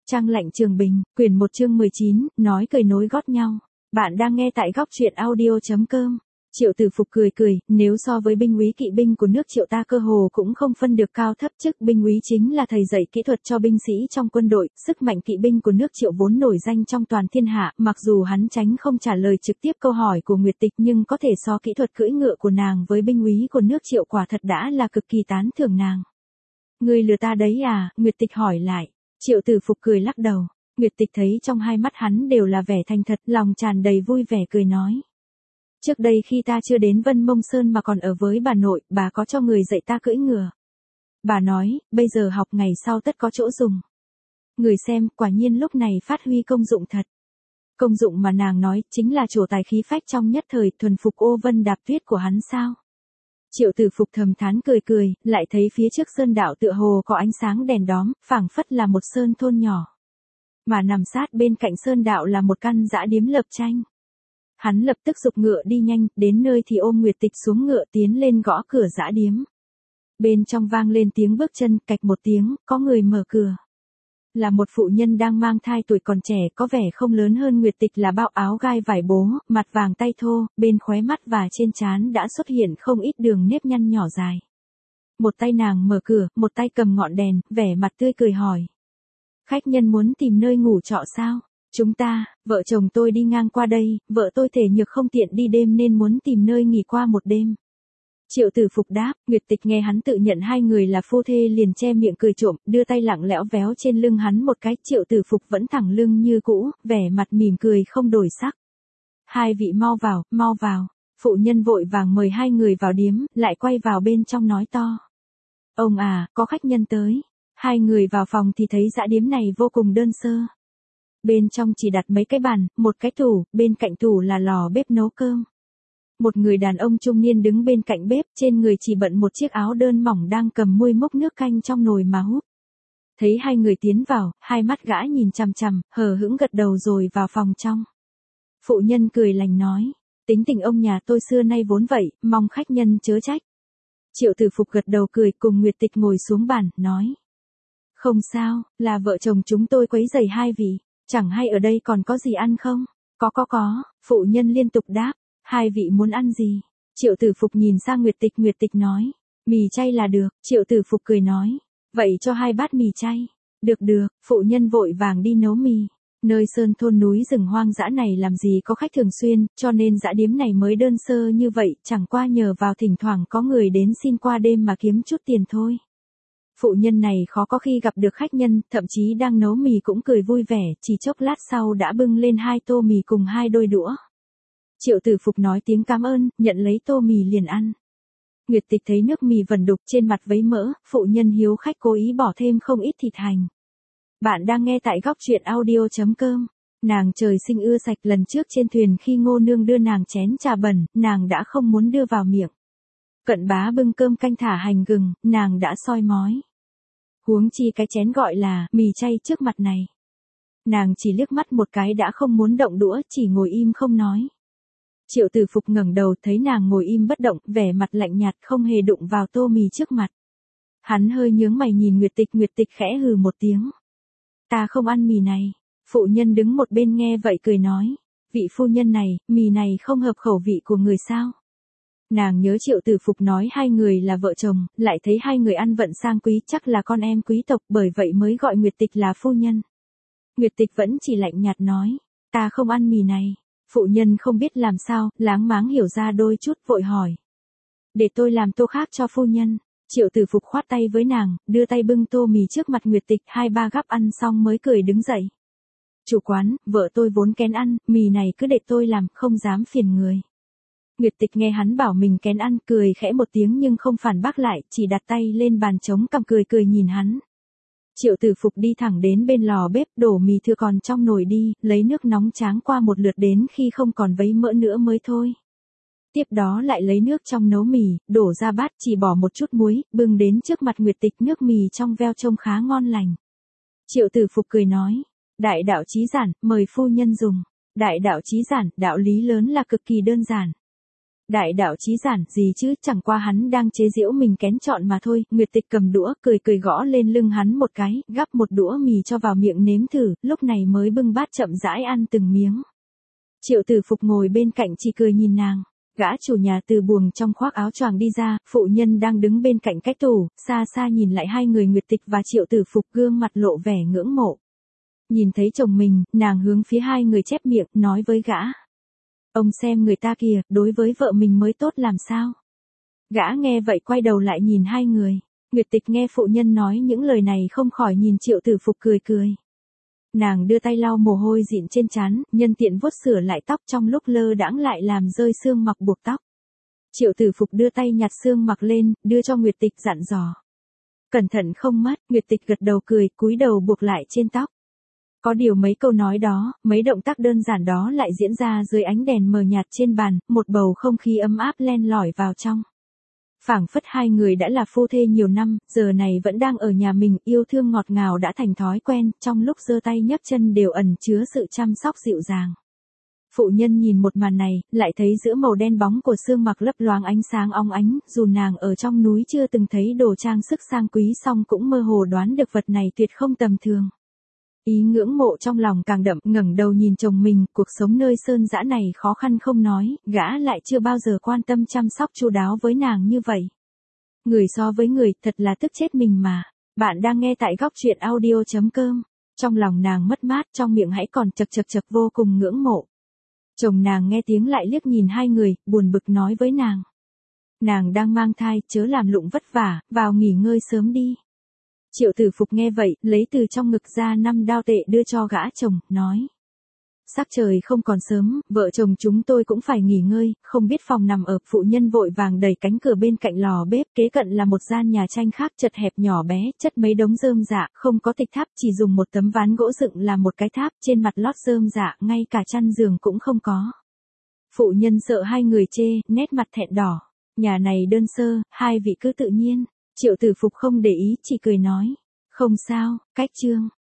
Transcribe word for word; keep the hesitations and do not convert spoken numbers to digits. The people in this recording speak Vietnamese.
Trăng lạnh Trường Bình, quyển một chương mười chín, nói cười nối gót nhau. Bạn đang nghe tại góc truyện audio chấm com. Triệu Tử Phục cười cười, nếu so với binh úy kỵ binh của nước Triệu ta cơ hồ cũng không phân được cao thấp, chức binh úy chính là thầy dạy kỹ thuật cho binh sĩ trong quân đội, sức mạnh kỵ binh của nước Triệu vốn nổi danh trong toàn thiên hạ, mặc dù hắn tránh không trả lời trực tiếp câu hỏi của Nguyệt Tịch nhưng có thể so kỹ thuật cưỡi ngựa của nàng với binh úy của nước Triệu quả thật đã là cực kỳ tán thưởng nàng. Ngươi lừa ta đấy à? Nguyệt Tịch hỏi lại. Triệu Tử Phục cười lắc đầu. Nguyệt Tịch thấy trong hai mắt hắn đều là vẻ thành thật, lòng tràn đầy vui vẻ cười nói. Trước đây khi ta chưa đến Vân Mông Sơn mà còn ở với bà nội, bà có cho người dạy ta cưỡi ngựa. Bà nói, bây giờ học ngày sau tất có chỗ dùng. Người xem, quả nhiên lúc này phát huy công dụng thật. Công dụng mà nàng nói, chính là trổ tài khí phách trong nhất thời, thuần phục ô vân đạp tuyết của hắn sao. Triệu Tử Phục thầm thán cười cười, lại thấy phía trước sơn đạo tựa hồ có ánh sáng đèn đóm, phảng phất là một sơn thôn nhỏ. Mà nằm sát bên cạnh sơn đạo là một căn dã điếm lợp tranh. Hắn lập tức giục ngựa đi nhanh, đến nơi thì ôm Nguyệt Tịch xuống ngựa tiến lên gõ cửa dã điếm. Bên trong vang lên tiếng bước chân, cạch một tiếng, có người mở cửa. Là một phụ nhân đang mang thai tuổi còn trẻ, có vẻ không lớn hơn Nguyệt Tịch là bao, áo gai vải bố, mặt vàng tay thô, bên khóe mắt và trên trán đã xuất hiện không ít đường nếp nhăn nhỏ dài. Một tay nàng mở cửa, một tay cầm ngọn đèn, vẻ mặt tươi cười hỏi. Khách nhân muốn tìm nơi ngủ trọ sao? Chúng ta, vợ chồng tôi đi ngang qua đây, vợ tôi thể nhược không tiện đi đêm nên muốn tìm nơi nghỉ qua một đêm. Triệu Tử Phục đáp, Nguyệt Tịch nghe hắn tự nhận hai người là phu thê liền che miệng cười trộm, đưa tay lặng lẽo véo trên lưng hắn một cái, Triệu Tử Phục vẫn thẳng lưng như cũ, vẻ mặt mỉm cười không đổi sắc. Hai vị mau vào, mau vào, phụ nhân vội vàng mời hai người vào điếm, lại quay vào bên trong nói to. Ông à, có khách nhân tới. Hai người vào phòng thì thấy dã điếm này vô cùng đơn sơ. Bên trong chỉ đặt mấy cái bàn, một cái tủ, bên cạnh tủ là lò bếp nấu cơm. Một người đàn ông trung niên đứng bên cạnh bếp, trên người chỉ bận một chiếc áo đơn mỏng đang cầm muôi múc nước canh trong nồi mà hút. Thấy hai người tiến vào, hai mắt gã nhìn chằm chằm, hờ hững gật đầu rồi vào phòng trong. Phụ nhân cười lành nói, tính tình ông nhà tôi xưa nay vốn vậy, mong khách nhân chớ trách. Triệu Tử Phục gật đầu cười cùng Nguyệt Tịch ngồi xuống bàn, nói. Không sao, là vợ chồng chúng tôi quấy rầy hai vị, chẳng hay ở đây còn có gì ăn không? Có có có, phụ nhân liên tục đáp, hai vị muốn ăn gì? Triệu Tử Phục nhìn sang Nguyệt Tịch, Nguyệt Tịch nói, mì chay là được, Triệu Tử Phục cười nói, vậy cho hai bát mì chay. Được được, phụ nhân vội vàng đi nấu mì. Nơi sơn thôn núi rừng hoang dã này làm gì có khách thường xuyên, cho nên dã điếm này mới đơn sơ như vậy, chẳng qua nhờ vào thỉnh thoảng có người đến xin qua đêm mà kiếm chút tiền thôi. Phụ nhân này khó có khi gặp được khách nhân, thậm chí đang nấu mì cũng cười vui vẻ, chỉ chốc lát sau đã bưng lên hai tô mì cùng hai đôi đũa. Triệu Tử Phục nói tiếng cảm ơn, nhận lấy tô mì liền ăn. Nguyệt Tịch thấy nước mì vẩn đục trên mặt vấy mỡ, phụ nhân hiếu khách cố ý bỏ thêm không ít thịt hành. Bạn đang nghe tại góc truyện audio chấm com. Nàng trời sinh ưa sạch, lần trước trên thuyền khi Ngô Nương đưa nàng chén trà bẩn, nàng đã không muốn đưa vào miệng. Cận Bá bưng cơm canh thả hành gừng, nàng đã soi mói. Huống chi cái chén gọi là mì chay trước mặt này. Nàng chỉ liếc mắt một cái đã không muốn động đũa, chỉ ngồi im không nói. Triệu Tử Phục ngẩng đầu thấy nàng ngồi im bất động, vẻ mặt lạnh nhạt không hề đụng vào tô mì trước mặt. Hắn hơi nhướng mày nhìn Nguyệt Tịch, Nguyệt Tịch khẽ hừ một tiếng. Ta không ăn mì này. Phụ nhân đứng một bên nghe vậy cười nói. Vị phu nhân này, mì này không hợp khẩu vị của người sao? Nàng nhớ Triệu Tử Phục nói hai người là vợ chồng, lại thấy hai người ăn vận sang quý, chắc là con em quý tộc, bởi vậy mới gọi Nguyệt Tịch là phu nhân. Nguyệt Tịch vẫn chỉ lạnh nhạt nói, ta không ăn mì này. Phụ nhân không biết làm sao, láng máng hiểu ra đôi chút, vội hỏi. Để tôi làm tô khác cho phu nhân. Triệu Tử Phục khoát tay với nàng, đưa tay bưng tô mì trước mặt Nguyệt Tịch, hai ba gắp ăn xong mới cười đứng dậy. Chủ quán, vợ tôi vốn kén ăn, mì này cứ để tôi làm, không dám phiền người. Nguyệt Tịch nghe hắn bảo mình kén ăn, cười khẽ một tiếng nhưng không phản bác lại, chỉ đặt tay lên bàn trống cằm cười cười nhìn hắn. Triệu Tử Phục đi thẳng đến bên lò bếp, đổ mì thừa còn trong nồi đi, lấy nước nóng tráng qua một lượt đến khi không còn vấy mỡ nữa mới thôi. Tiếp đó lại lấy nước trong nấu mì, đổ ra bát, chỉ bỏ một chút muối, bưng đến trước mặt Nguyệt Tịch, nước mì trong veo trông khá ngon lành. Triệu Tử Phục cười nói, đại đạo chí giản, mời phu nhân dùng. Đại đạo chí giản, đạo lý lớn là cực kỳ đơn giản. Đại đạo chí giản gì chứ, chẳng qua hắn đang chế giễu mình kén chọn mà thôi. Nguyệt Tịch cầm đũa, cười cười gõ lên lưng hắn một cái, gắp một đũa mì cho vào miệng nếm thử, lúc này mới bưng bát chậm rãi ăn từng miếng. Triệu Tử Phục ngồi bên cạnh chỉ cười nhìn nàng. Gã chủ nhà từ buồng trong khoác áo choàng đi ra, phụ nhân đang đứng bên cạnh cái tủ, xa xa nhìn lại hai người Nguyệt Tịch và Triệu Tử Phục, gương mặt lộ vẻ ngưỡng mộ. Nhìn thấy chồng mình, nàng hướng phía hai người chép miệng, nói với gã. Ông xem người ta kìa, đối với vợ mình mới tốt làm sao. Gã nghe vậy quay đầu lại nhìn hai người. Nguyệt Tịch nghe phụ nhân nói những lời này không khỏi nhìn Triệu Tử Phục cười cười. Nàng đưa tay lau mồ hôi dịn trên trán, nhân tiện vuốt sửa lại tóc, trong lúc lơ đãng lại làm rơi xương mặc buộc tóc. Triệu Tử Phục đưa tay nhặt xương mặc lên, đưa cho Nguyệt Tịch dặn dò. Cẩn thận không mất, Nguyệt Tịch gật đầu cười, cúi đầu buộc lại trên tóc. Có điều mấy câu nói đó, mấy động tác đơn giản đó lại diễn ra dưới ánh đèn mờ nhạt trên bàn, một bầu không khí ấm áp len lỏi vào trong. Phảng phất hai người đã là phu thê nhiều năm, giờ này vẫn đang ở nhà mình, yêu thương ngọt ngào đã thành thói quen, trong lúc giơ tay nhấc chân đều ẩn chứa sự chăm sóc dịu dàng. Phụ nhân nhìn một màn này, lại thấy giữa màu đen bóng của xương mặc lấp loáng ánh sáng óng ánh, dù nàng ở trong núi chưa từng thấy đồ trang sức sang quý song cũng mơ hồ đoán được vật này tuyệt không tầm thường. Ý ngưỡng mộ trong lòng càng đậm, ngẩng đầu nhìn chồng mình, cuộc sống nơi sơn dã này khó khăn không nói, gã lại chưa bao giờ quan tâm chăm sóc chu đáo với nàng như vậy. Người so với người, thật là tức chết mình mà. Bạn đang nghe tại góc truyện audio chấm com. Trong lòng nàng mất mát, trong miệng hãy còn chật chật chật vô cùng ngưỡng mộ. Chồng nàng nghe tiếng lại liếc nhìn hai người, buồn bực nói với nàng. Nàng đang mang thai, chớ làm lụng vất vả, vào nghỉ ngơi sớm đi. Triệu Tử Phục nghe vậy, lấy từ trong ngực ra năm đao tệ đưa cho gã chồng, nói. Sắc trời không còn sớm, vợ chồng chúng tôi cũng phải nghỉ ngơi, không biết phòng nằm ở. Phụ nhân vội vàng đẩy cánh cửa bên cạnh lò bếp, kế cận là một gian nhà tranh khác chật hẹp nhỏ bé, chất mấy đống rơm rạ, không có tịch tháp, chỉ dùng một tấm ván gỗ dựng làm một cái tháp, trên mặt lót rơm rạ, ngay cả chăn giường cũng không có. Phụ nhân sợ hai người chê, nét mặt thẹn đỏ. Nhà này đơn sơ, hai vị cứ tự nhiên. Triệu Tử Phục không để ý, chỉ cười nói. Không sao, cách chương.